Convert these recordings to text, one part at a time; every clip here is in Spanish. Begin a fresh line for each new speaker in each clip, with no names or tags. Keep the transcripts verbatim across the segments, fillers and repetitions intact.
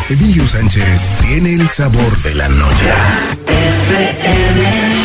Emilio Sánchez tiene el sabor de la noche. F M.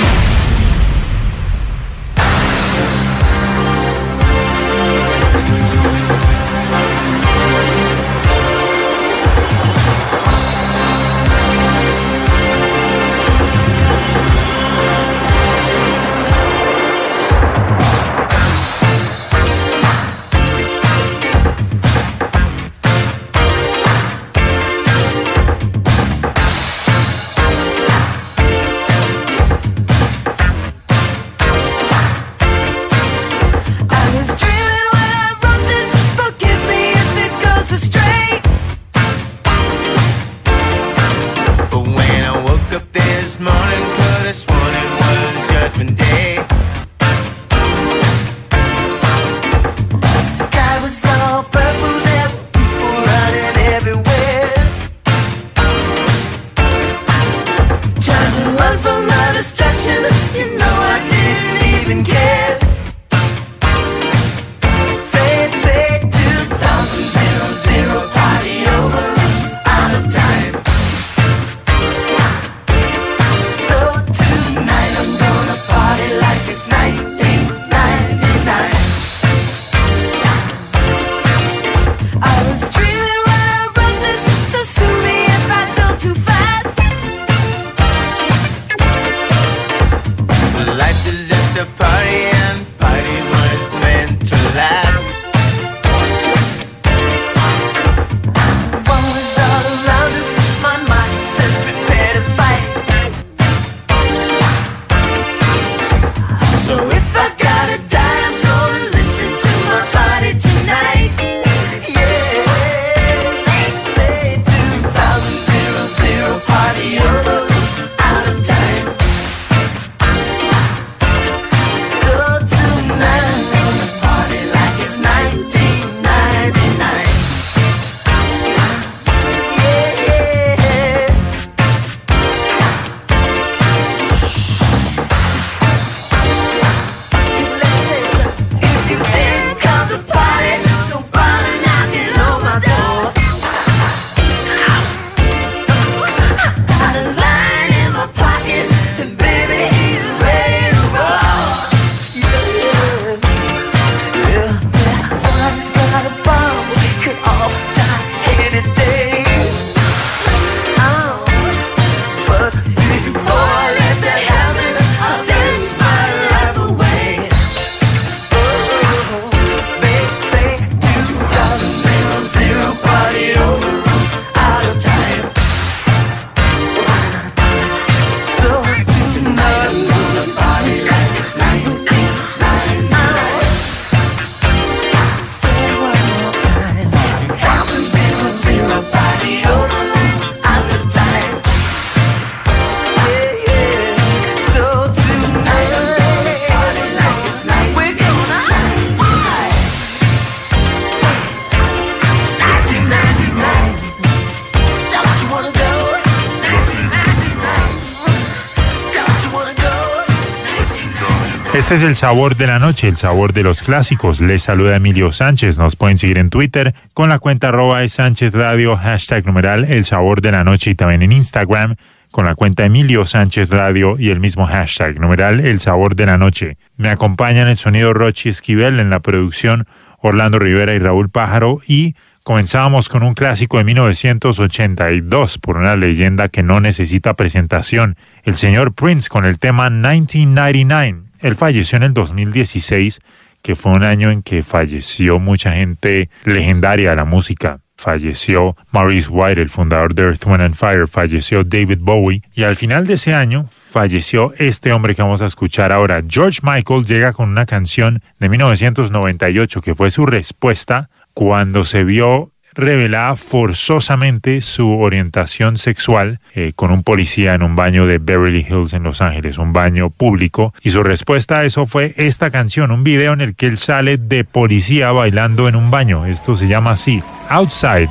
Este es el sabor de la noche, el sabor de los clásicos. Les saluda Emilio Sánchez. Nos pueden seguir en Twitter con la cuenta arroba de Sánchez Radio, hashtag numeral el sabor de la noche, y también en Instagram con la cuenta Emilio Sánchez Radio y el mismo hashtag numeral el sabor de la noche. Me acompañan el sonido Rochi Esquivel, en la producción Orlando Rivera y Raúl Pájaro, y comenzábamos con un clásico de mil novecientos ochenta y dos por una leyenda que no necesita presentación, el señor Prince, con el tema nineteen ninety-nine. Él falleció en el dos mil dieciséis, que fue un año en que falleció mucha gente legendaria de la música. Falleció Maurice White, el fundador de Earth, Wind and Fire, falleció David Bowie, y al final de ese año falleció este hombre que vamos a escuchar ahora. George Michael llega con una canción de mil novecientos noventa y ocho, que fue su respuesta cuando se vio revelada forzosamente su orientación sexual eh, con un policía en un baño de Beverly Hills en Los Ángeles, un baño público, y su respuesta a eso fue esta canción, un video en el que él sale de policía bailando en un baño. Esto se llama así, Outside.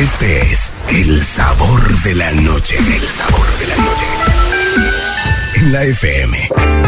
Este es el sabor de la noche. El sabor de la noche. En la F M.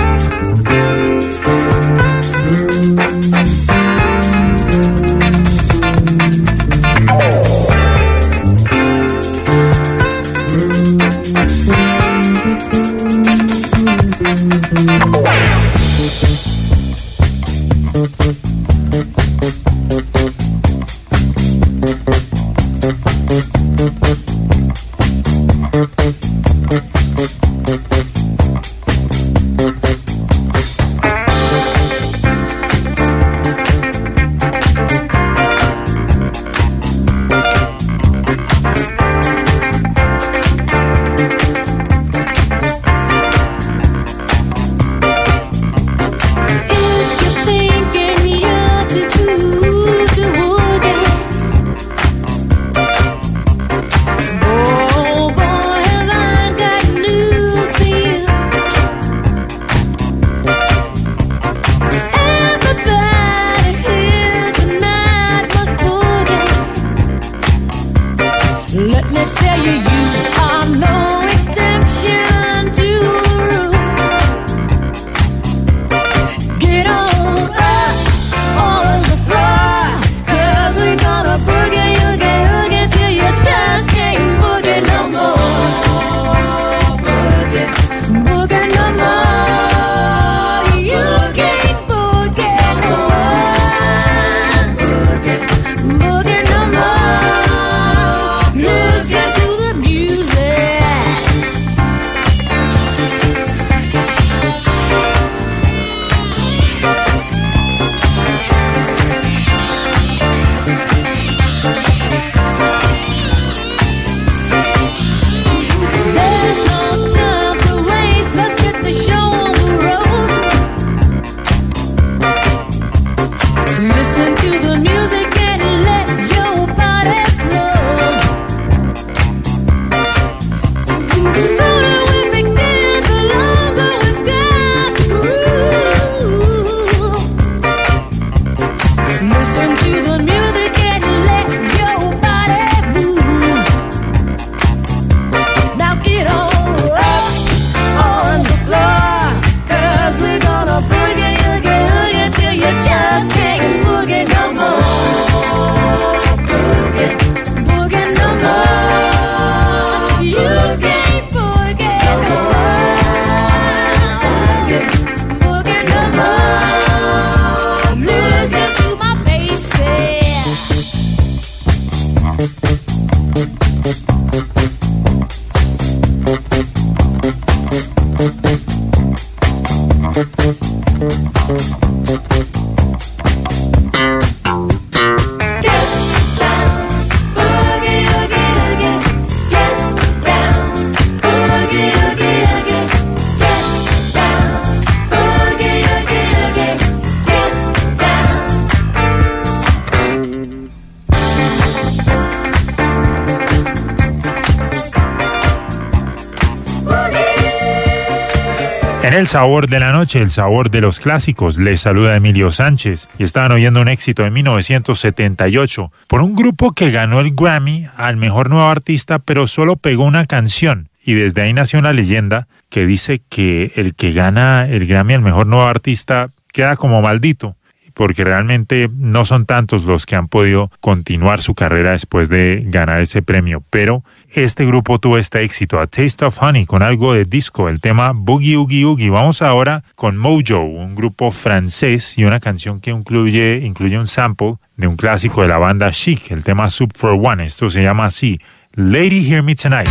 El sabor de la noche, el sabor de los clásicos. Les saluda Emilio Sánchez y estaban oyendo un éxito de mil novecientos setenta y ocho por un grupo que ganó el Grammy al mejor nuevo artista, pero solo pegó una canción. Y desde ahí nació una leyenda que dice que el que gana el Grammy al mejor nuevo artista queda como maldito, porque realmente no son tantos los que han podido continuar su carrera después de ganar ese premio. Pero este grupo tuvo este éxito, A Taste of Honey, con algo de disco, el tema Boogie Oogie Oogie. Vamos ahora con Mojo, un grupo francés y una canción que incluye, incluye un sample de un clásico de la banda Chic, el tema Soup for One. Esto se llama así, Lady Hear Me Tonight.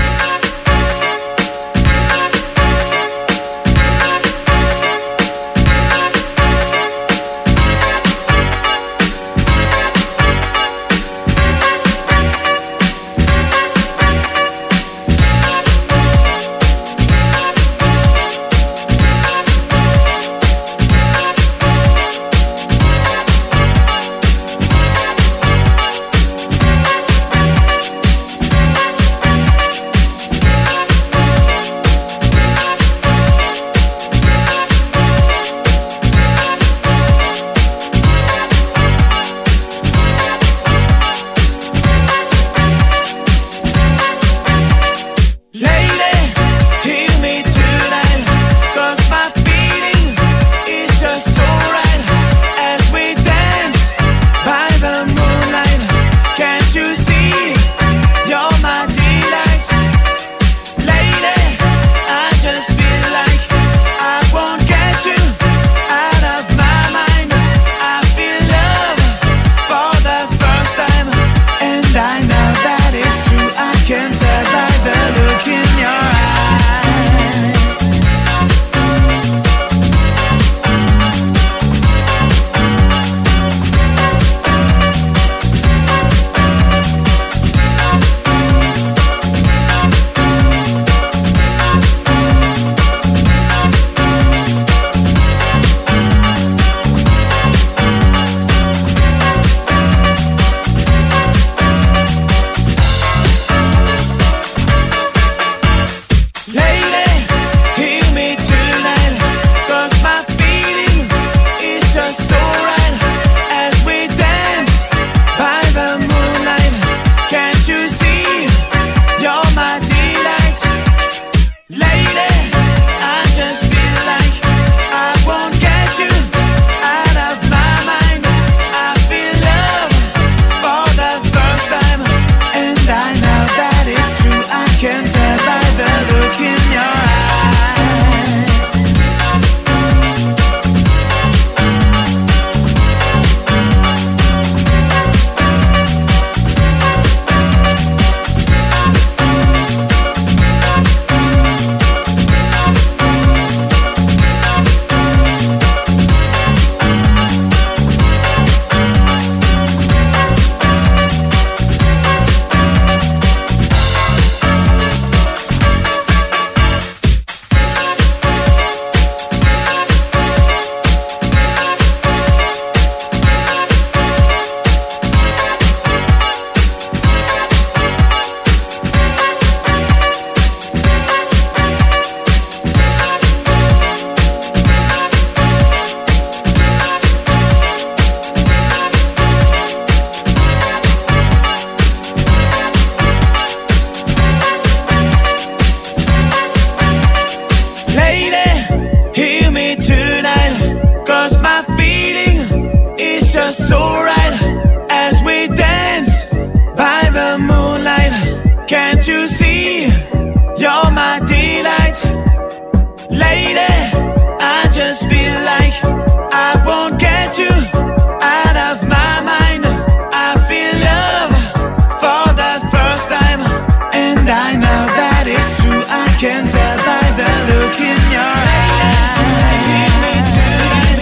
Can't you see? You're my delight. Lady, I just feel like I won't get you out of my mind. I feel love for the first time, and I know that it's true. I can tell by the look in your eyes. Give me tonight,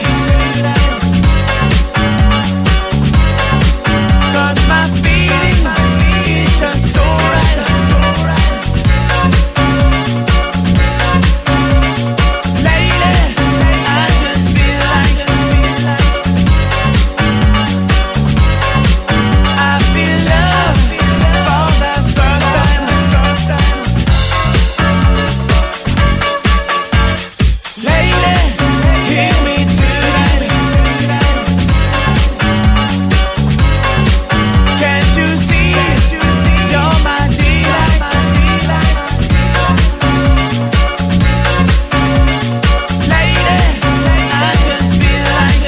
'cause my feeling is just so right. Lady, I just feel like I feel love for the first time. Lady, hear me tonight. Can't you see? You're my delight. Lady, I just feel like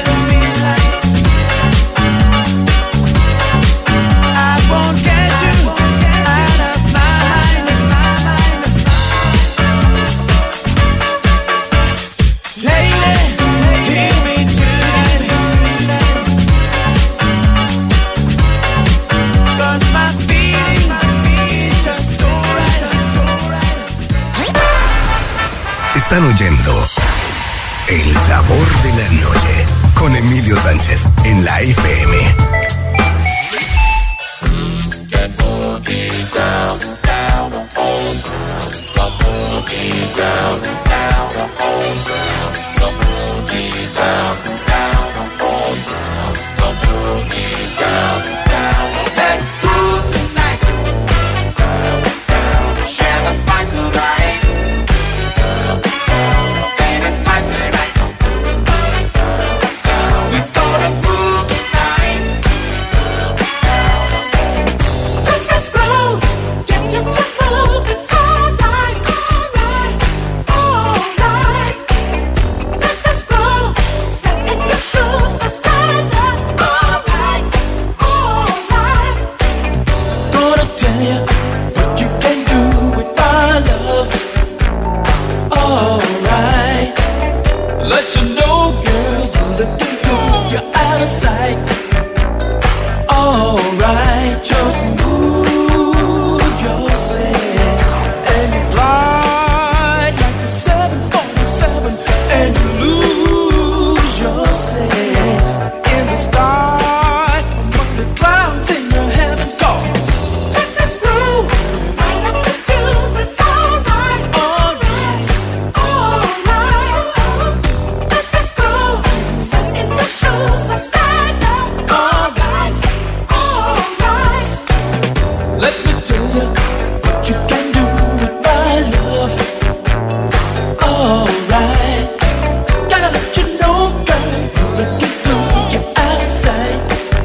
I won't get you out of my mind. Lady, hear me tonight, 'cause my feeling is just so right.
Están oyendo El Sabor de la Noche con Emilio Sánchez en la F M.
Let's groove tonight. Share the spice of life. And it's nice tonight. We gonna groove tonight. Let's groove. Get you to move. It's alright, alright, alright. Let's groove. Set in your shoes, so stand up. Alright, alright. Gonna tell you what you can do with my love. Alright. Let you know, girl, you're looking good. You're out of sight. Alright, just move yourself and you glide like a seven forty-seven, and you lose yourself in the sky among the clouds in your heaven cause. Let this groove right up the fuse. It's alright, alright, alright. Let this groove set in the shoes. So stand up. Alright, alright. Let me tell you what you can do with my love. Alright. Gotta let you know, girl, you're looking good. You're out of sight.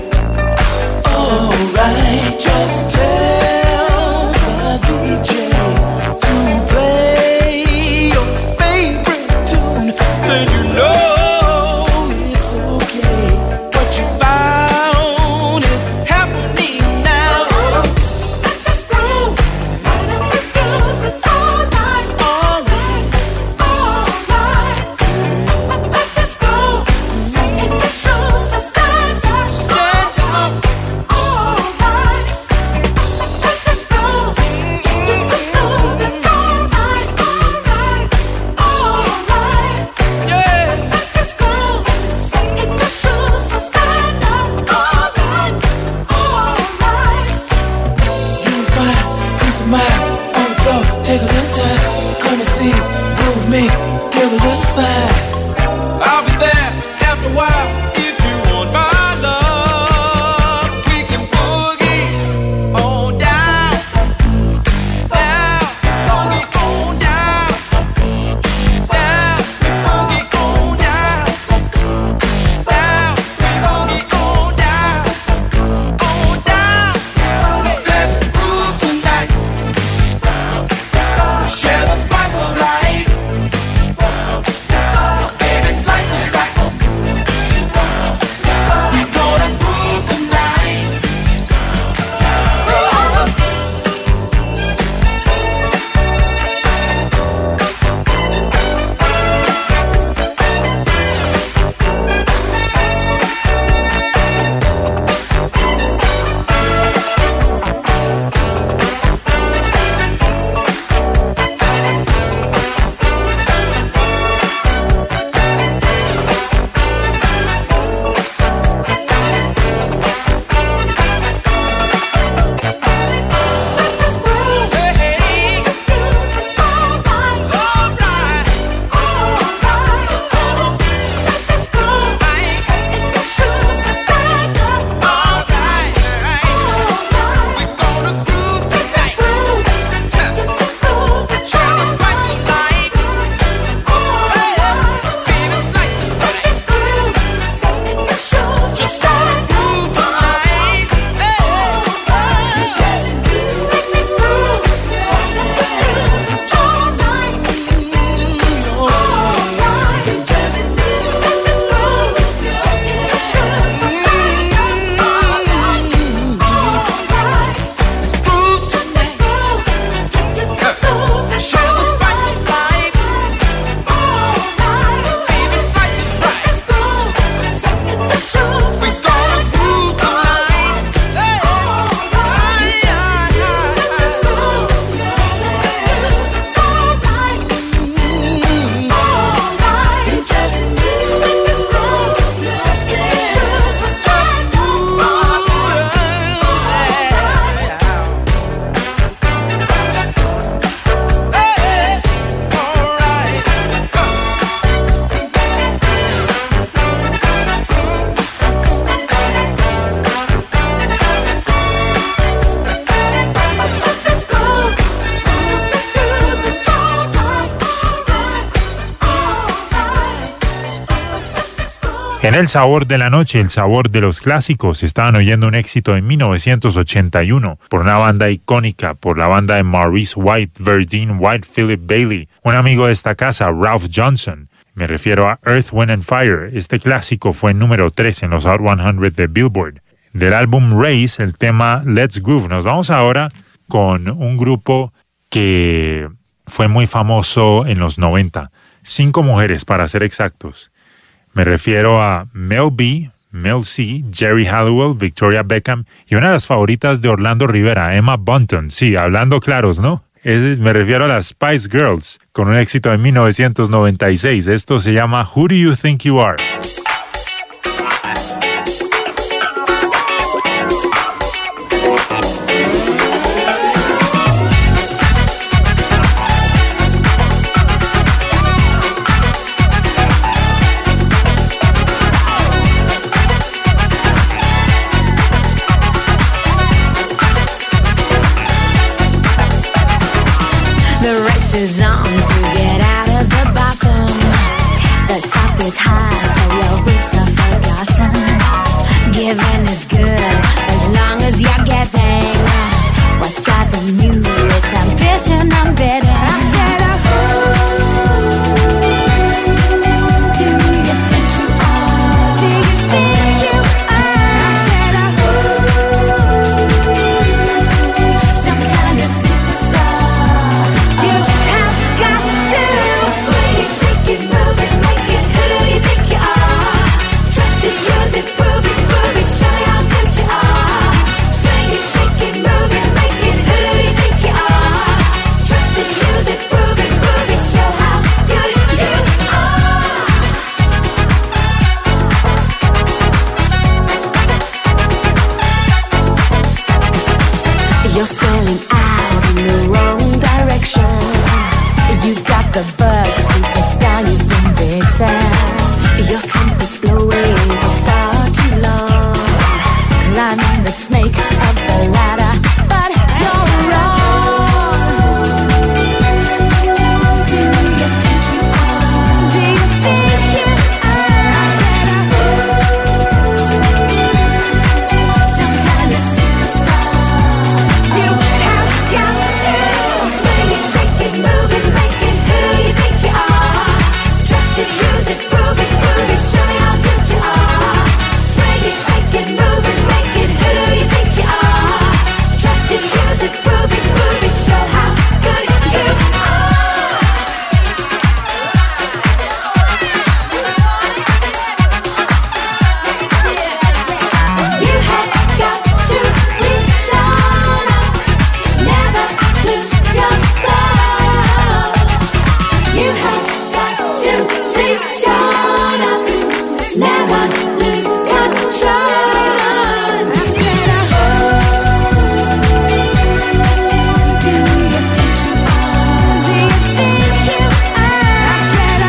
Alright, just tell the D J to play your favorite tune, then you know it's okay. What you found is happening now. Let this groove right up the fuse. It's alright, alright, alright. Let this groove set in the shoes. So stand up, stand up. Alright. Let this groove get you to move. It's alright, alright, alright. Yeah. Let this groove set in the shoes. So stand up. Alright, alright. You find peace of mind on the floor. Take a little time, come and see, move me, give a little sign. I'll be there after a while if you want my love. We can boogie on down, down, boogie on down, down, boogie on down, down, boogie on down, on down. Let's groove tonight.
En el sabor de la noche, el sabor de los clásicos, estaban oyendo un éxito en mil novecientos ochenta y uno por una banda icónica, por la banda de Maurice White, Verdine White, Philip Bailey, un amigo de esta casa, Ralph Johnson. Me refiero a Earth, Wind and Fire. Este clásico fue número tres en los Hot cien de Billboard. Del álbum Race, el tema Let's Groove. Nos vamos ahora con un grupo que fue muy famoso en los noventa. Cinco mujeres, para ser exactos. Me refiero a Mel B, Mel C, Jerry Halliwell, Victoria Beckham y una de las favoritas de Orlando Rivera, Emma Bunton. Sí, hablando claros, ¿no? Es, me refiero a las Spice Girls, con un éxito en mil novecientos noventa y seis. Esto se llama Who Do You Think You Are?
Is on to get out of the bottom. The top is high, so your roots are forgotten. Giving is good as long as you're giving. What's driving you is ambition and bitter. I said, oh, do you think you are? Do you think you are? I said, oh, some kind of superstar. Shake it, move it, make it. Who do you think you are? Trust it, use it, prove it, prove it. Show me how good you are. Swing it, shake it, move it, make it. Who do you think you are? Trust it, use it, prove it, prove it. Show how good you are. You're sailing out in the wrong direction. You got the bug, superstar, you've been bitter. Your trumpet's blowing for far too long. Climbing the snake up the ladder, but you're wrong. Do you think you are? Do you think you are? I said, oh, some kind of superstar. You have got to swing it, shake it, move it, make it. Who do you think you are? Trust it, use it, prove it, prove it. Show me how good you are. Swing it, shake it, move it, make it. Who do you think you are? Trust it, use it, prove it, prove it. Show how good you are. You have got to reach on up, never lose your soul. You have got to reach on up, never lose control. I said, oh, do you think you are? Do you think you are? I said,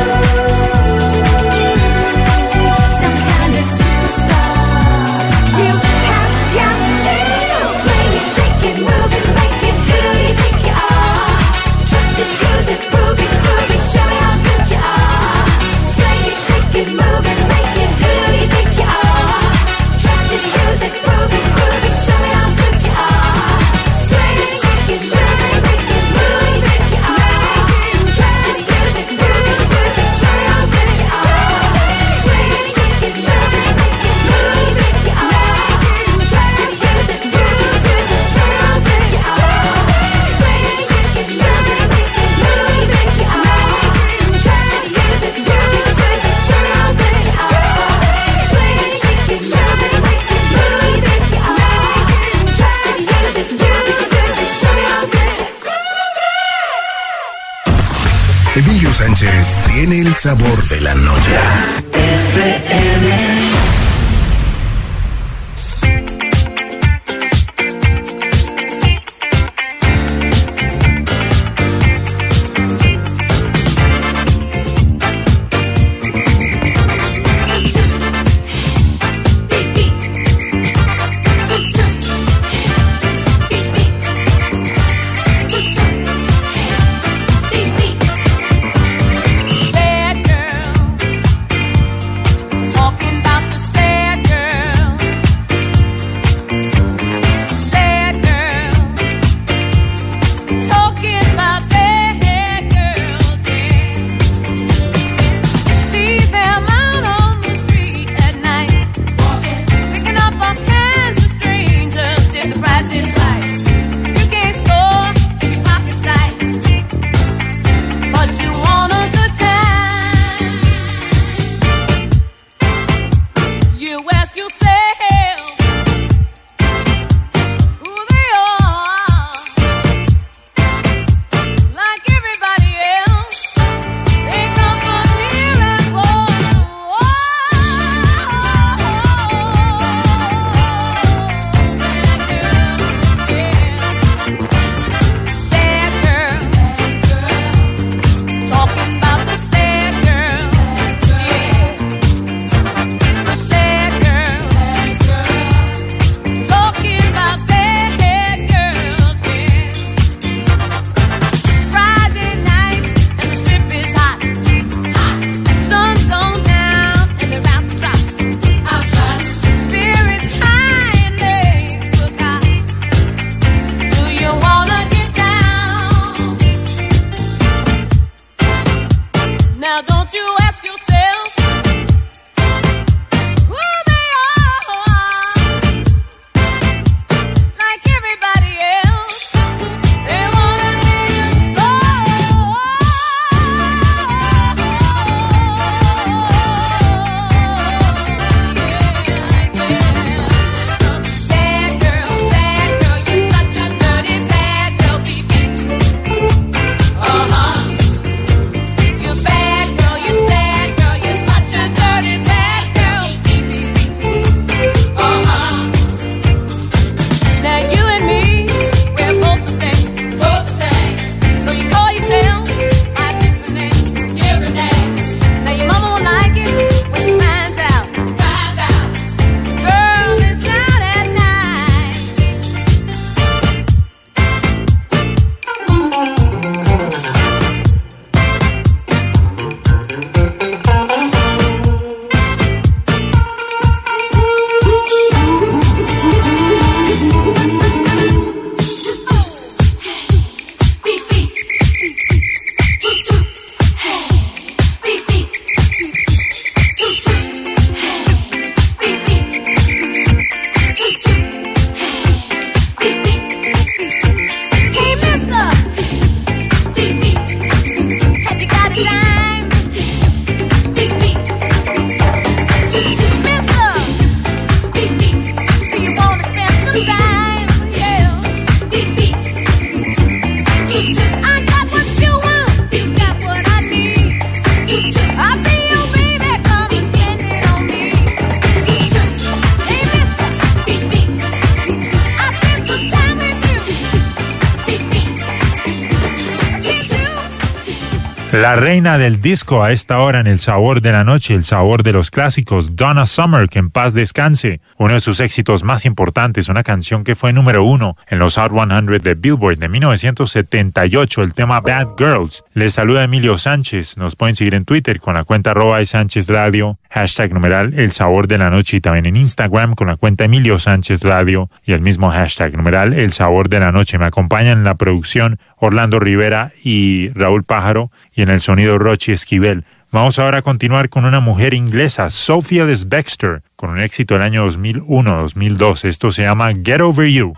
oh, some kind of superstar. You have got to swing it, shake it, move it, make it. Who do you think you are? Trust it, use it, prove it, prove it. Show me how good you are. Swing it, shake it, move it, make it. Who do you think you are? Trust it, use it, prove it, prove it. Show me how good you are. Swing it, shake it, move it, make it. Who do you think you are? Trust it, use it, prove it, prove it. Show me how good you are. Swing it, shake it, move it, make it. Who do you think you are? Trust it, use it, prove it, prove it. Show me how good you are. Swing it, shake it, move it, make it. Who do you think you are? Trust it, use it, prove it, prove it. Show me how good you are. Swing it, shake it, move it, make it. Who do you think you are? Trust it, use it, prove it, prove it. Show me how good you are.
Emilio Sánchez tiene el sabor de la noche.
Bad girl.
Don't you ask yourself who they are, like everybody else. They wanna be a star. Bad girl, sad girl, you're such a dirty bad girl, baby. Uh-huh. You bad girl, you sad girl, you're such a dirty bad girl. Uh-huh. Now you and me, we're both the same, both the same. So you call yourself by different names, different names. Now your mama won't like it when she finds out, finds out. Girl, it's out at night. Beep beep, toot toot, hey. Beep beep, toot toot, hey. Beep beep, toot toot, hey. Beep beep, hey mister. Beep beep, have you got a dime? Beep beep, mister. Beep beep, do you wanna spend some time? Yeah. Beep beep. I got what you want, you got what I need. I'll be your baby, come and spend it on me. Hey mister, beep beep, I spent some time with you. Beep beep, can't you?
La reina del disco a esta hora en el sabor de la noche, el sabor de los clásicos, Donna Summer, que en paz descanse. Uno de sus éxitos más importantes, una canción que fue número uno en los Hot cien de Billboard de mil novecientos setenta y ocho, el tema Bad Girls. Les saluda Emilio Sánchez. Nos pueden seguir en Twitter con la cuenta arroba Sánchez Radio, hashtag numeral el sabor de la noche, y también en Instagram con la cuenta Emilio Sánchez Radio y el mismo hashtag numeral el sabor de la noche. Me acompañan en la producción Orlando Rivera y Raúl Pájaro, y en el sonido Rochi Esquivel. Vamos ahora a continuar con una mujer inglesa, Sophia Ellis-Bextor, con un éxito del año dos mil uno dos mil dos. Esto se llama Get Over You.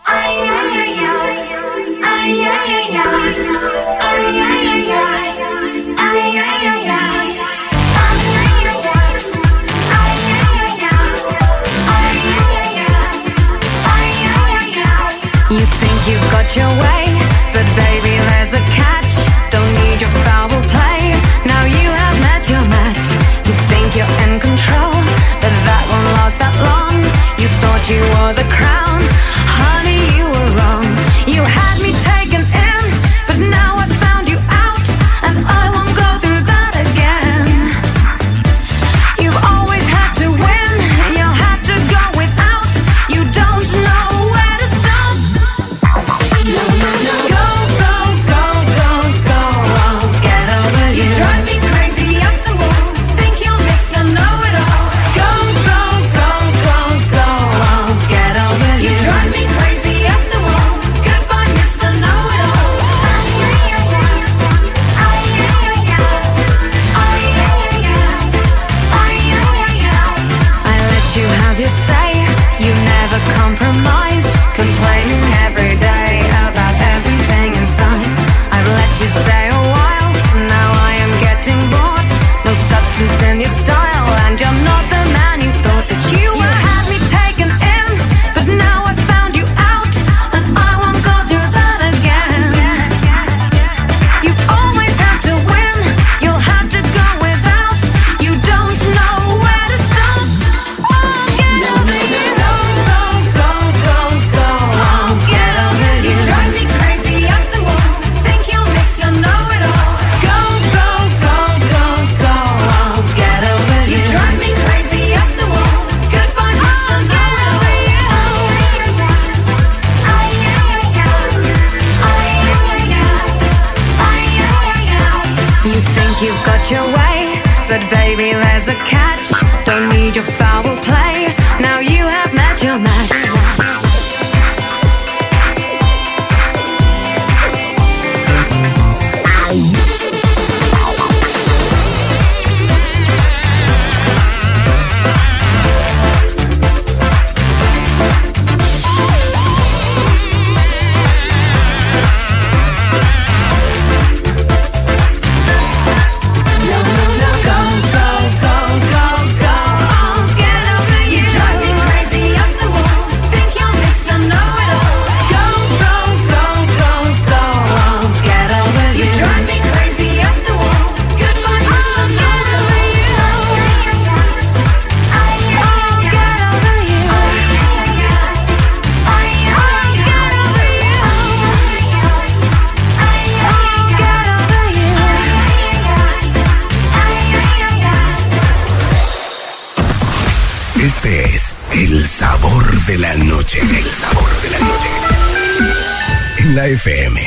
You think you've got your way, but baby, there's a catch. Don't need your foul play. Now you have met your match. You think you're in control, but that won't last that long. You thought you were the crown, honey, you were wrong. You had me taken in, but now I found you out, and I won't go through that again. You've always had to win, you'll have to go without. You don't know where to stop. No, no, no. Go, go, go, go, go. I'll get over you. You drive me crazy up the wall. Think you're Mister Know-It-All. Go, go, go, go, go. I'll get over you. You drive me crazy up the wall. Goodbye, Mister Know-It-All. I let you have your say. You never compromised, complaining every day about everything inside. I've let you stay a while, now I am getting bored. No substance in your style, and you're not the man you thought that you were. You had me taken in, but now I found you out, and I won't go through that again. You've always had to win, you'll have to go without. You don't know where to stop. Oh, get over you. Go, go, go, go, I'll get over you. You drive me crazy up the wall. Think you're Mister Know-It-All. Go, go, go, go, go, I'll get over you. You drive me crazy up the wall. Goodbye, Mister Know-It-All. You think you've got your way, but baby, there's a catch. Don't need your foul play. Now you have met your match.
de la noche. El sabor de la noche. En la F M.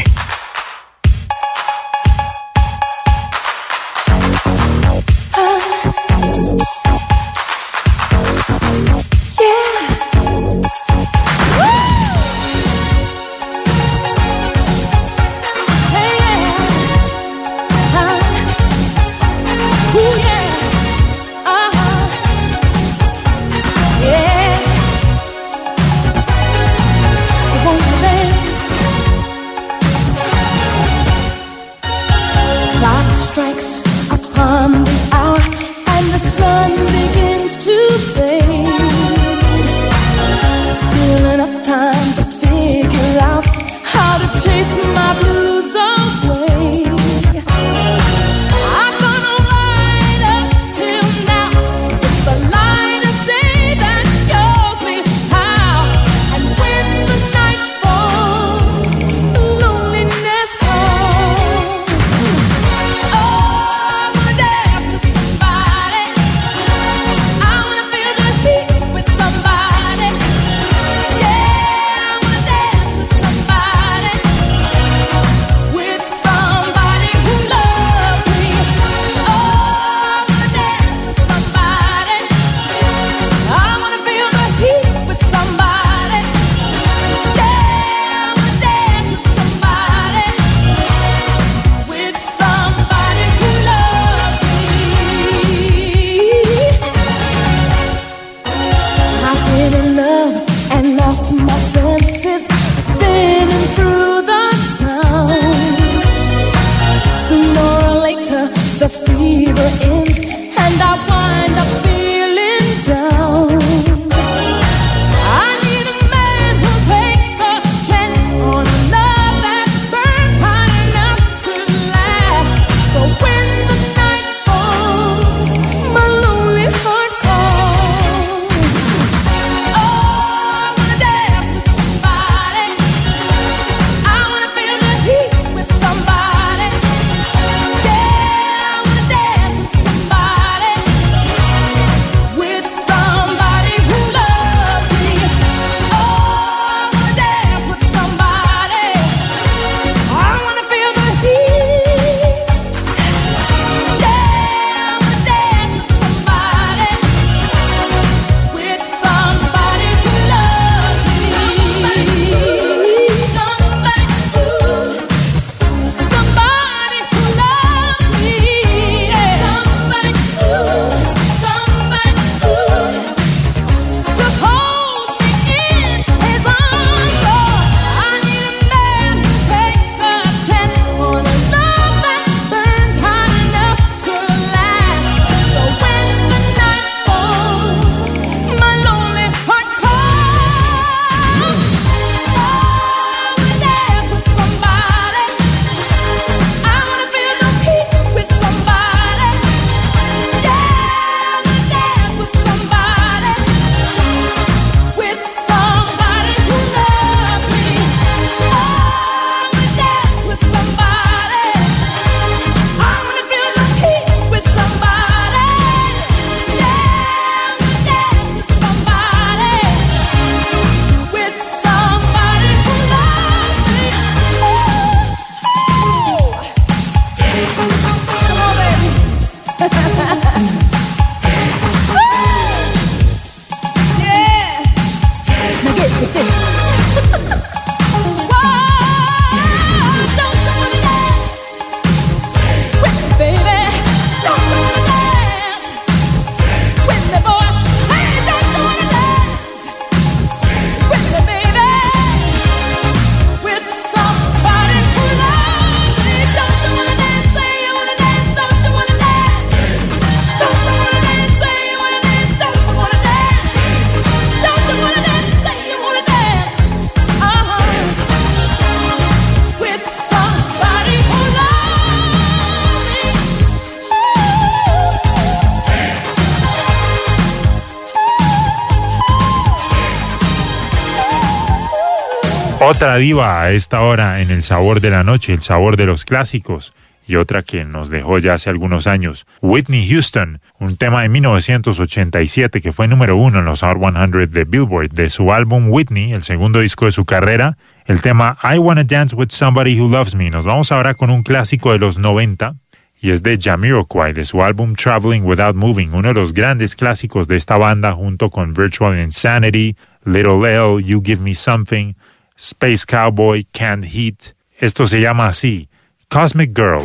Otra diva a esta hora en el sabor de la noche, el sabor de los clásicos. y otra que nos dejó ya hace algunos años, Whitney Houston, un tema de mil novecientos ochenta y siete que fue número uno en los Hot cien de Billboard, de su álbum Whitney, el segundo disco de su carrera, el tema I Wanna Dance With Somebody Who Loves Me. Nos vamos ahora con un clásico de los noventa, y es de Jamiroquai, de su álbum Traveling Without Moving, uno de los grandes clásicos de esta banda junto con Virtual Insanity, Little L, You Give Me Something, Space Cowboy, Canned Heat. Esto se llama así, Cosmic Girl.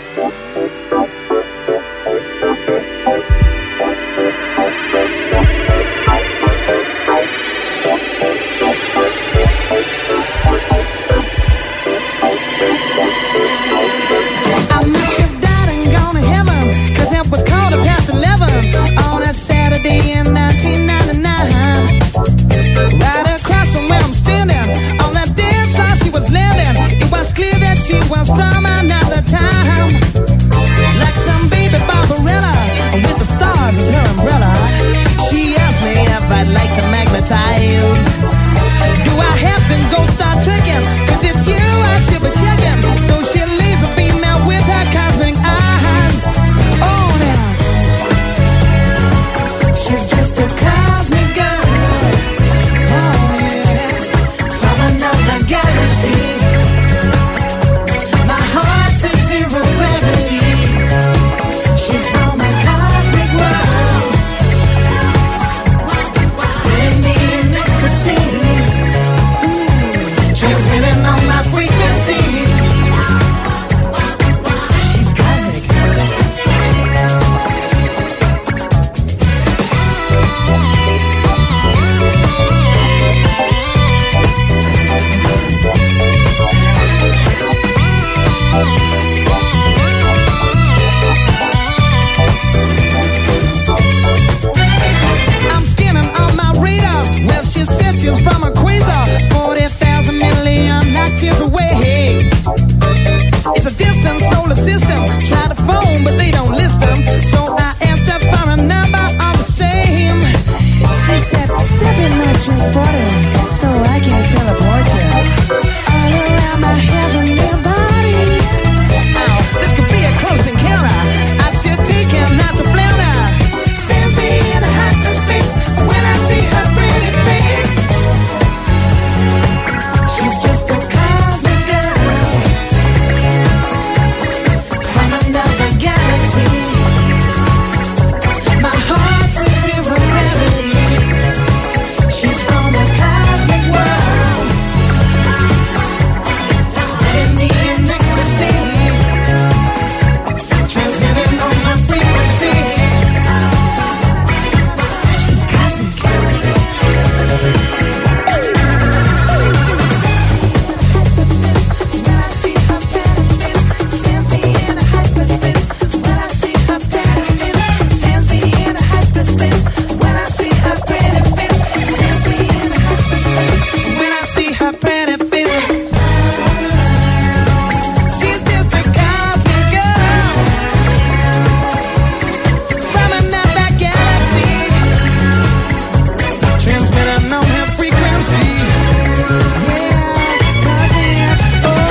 Was called a past eleven on a Saturday in nineteen ninety-nine. Right across from where I'm standing, on that dance floor she was landing. It was clear that she was from another time. Like some baby Barbarella, with the stars as her umbrella. She asked me if I'd like to magnetize. Do I have to go start trekking? Cause it's you I should be checking. So she laser beam out with her cosmic eyes. Oh, now she's just a cosmic girl. Oh, yeah, from another galaxy. My heart's in zero gravity. She's from a cosmic world. In the ecstasy, mm, transmitting on my frequency. She's cosmic. I'm scanning all my radars. Well, she said she's from a quasar, forty thousand million light years away. It's a distant solar system. Try to phone, but they don't list them. So I asked her for a number all the same. She said, step in my transporter so I can teleport you all around my heavenly body. Oh, this could be a close encounter. I should take him not to flounder. Sends me in a hyperspace when I see her pretty face. She's just a cosmic girl from another galaxy. My heart's in zero gravity. She's from a cosmic world. In the ecstasy, transmitting on my frequency. She's cosmic. When I see her benefit, sends me in a hyperspace. When I see her benefit, sends me in a hyperspace. When I see her benefit, sends me in a hyperspace. When I see her benefit, she's just a cosmic girl from another galaxy, transmitting on her frequency. Yeah, cosmic.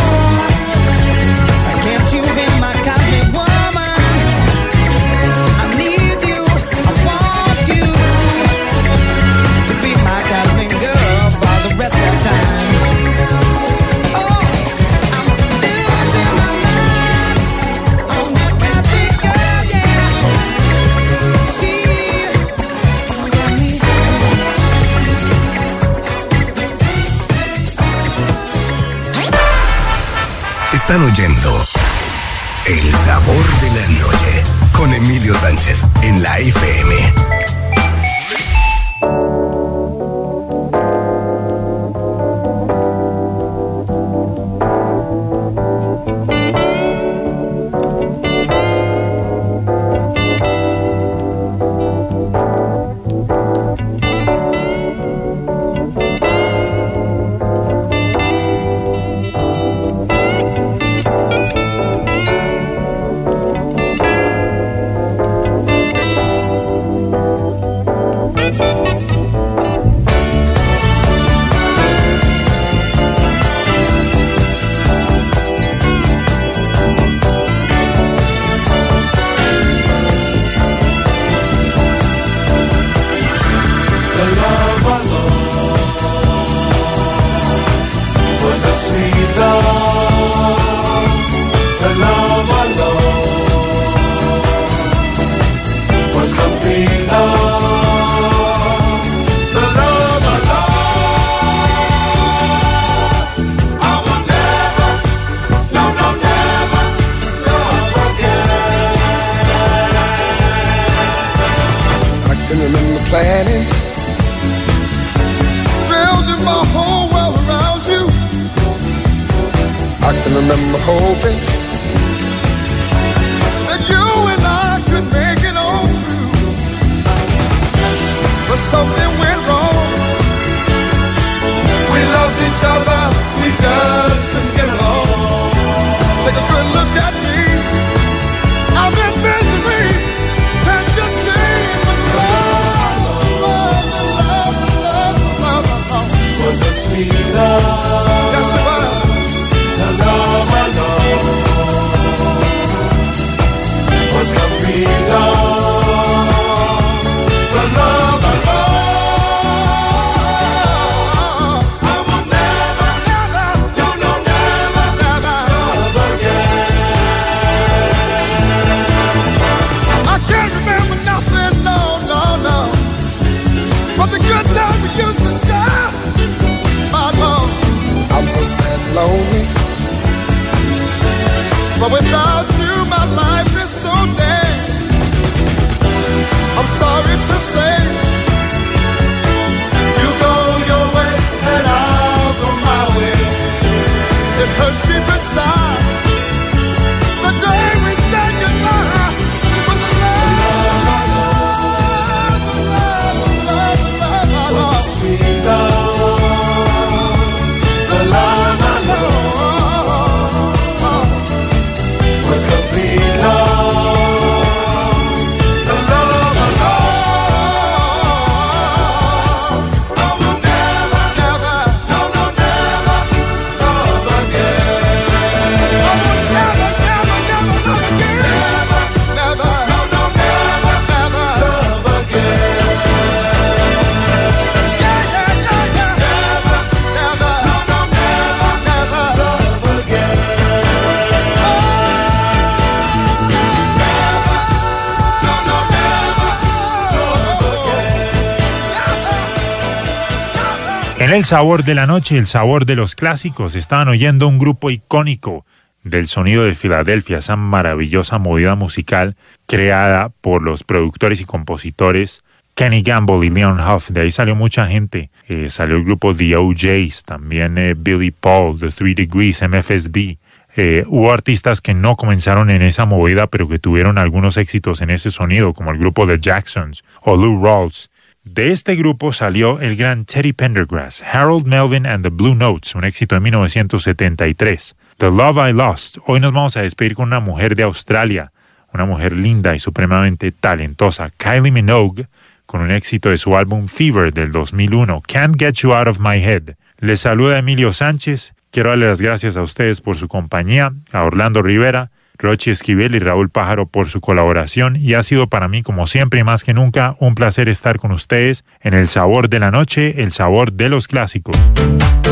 Oh, can't you be my cosmic woman? I need you, I want you to be my cosmic girl for the rest of time. Oh, I'm losing my mind on that cosmic girl, yeah. She got me.
Están oyendo El Sabor de la Noche con Emilio Sánchez en la F M.
remember hoping that you and I could make it on through, but something went wrong. We loved each other, we just couldn't get along. Take a good look at me, I'm in misery. Can't you see? But love, love, love, love, love, love was a sweet love. Yes, it was. The love I know was complete love. The love I know. I will never, never, no, no, never, never love again. I can't remember nothing, no, no, no, but the good time we used to share. My love, I'm so sad and lonely, but without you my life is so dead. I'm sorry to say, you go your way and I'll go my way. It hurts deep inside the day we said goodbye. But the love, the love, the love, the love, the love I lost. Sweet love, the love I love was complete love. The love I love, I will never, never, no, no, never love again. I will never, never, never love again. Never, never, no, no, never, never love again. Yeah, yeah, yeah, yeah. Never, never, no, no, never, never love again.
En el sabor de la noche, el sabor de los clásicos, estaban oyendo un grupo icónico del sonido de Filadelfia, esa maravillosa movida musical creada por los productores y compositores Kenny Gamble y Leon Huff. De ahí salió mucha gente. Eh, salió el grupo The O Js, también eh, Billy Paul, The Three Degrees, M F S B. Eh, hubo artistas que no comenzaron en esa movida, pero que tuvieron algunos éxitos en ese sonido, como el grupo The Jacksons o Lou Rawls. De este grupo salió el gran Teddy Pendergrass, Harold Melvin and the Blue Notes, un éxito de mil novecientos setenta y tres. The Love I Lost. Hoy nos vamos a despedir con una mujer de Australia, una mujer linda y supremamente talentosa, Kylie Minogue, con un éxito de su álbum Fever del dos mil uno, Can't Get You Out of My Head. Les saluda Emilio Sánchez. Quiero darle las gracias a ustedes por su compañía, a Orlando Rivera, Rochi Esquivel y Raúl Pájaro por su colaboración, y ha sido para mí, como siempre y más que nunca, un placer estar con ustedes en el sabor de la noche, el sabor de los clásicos.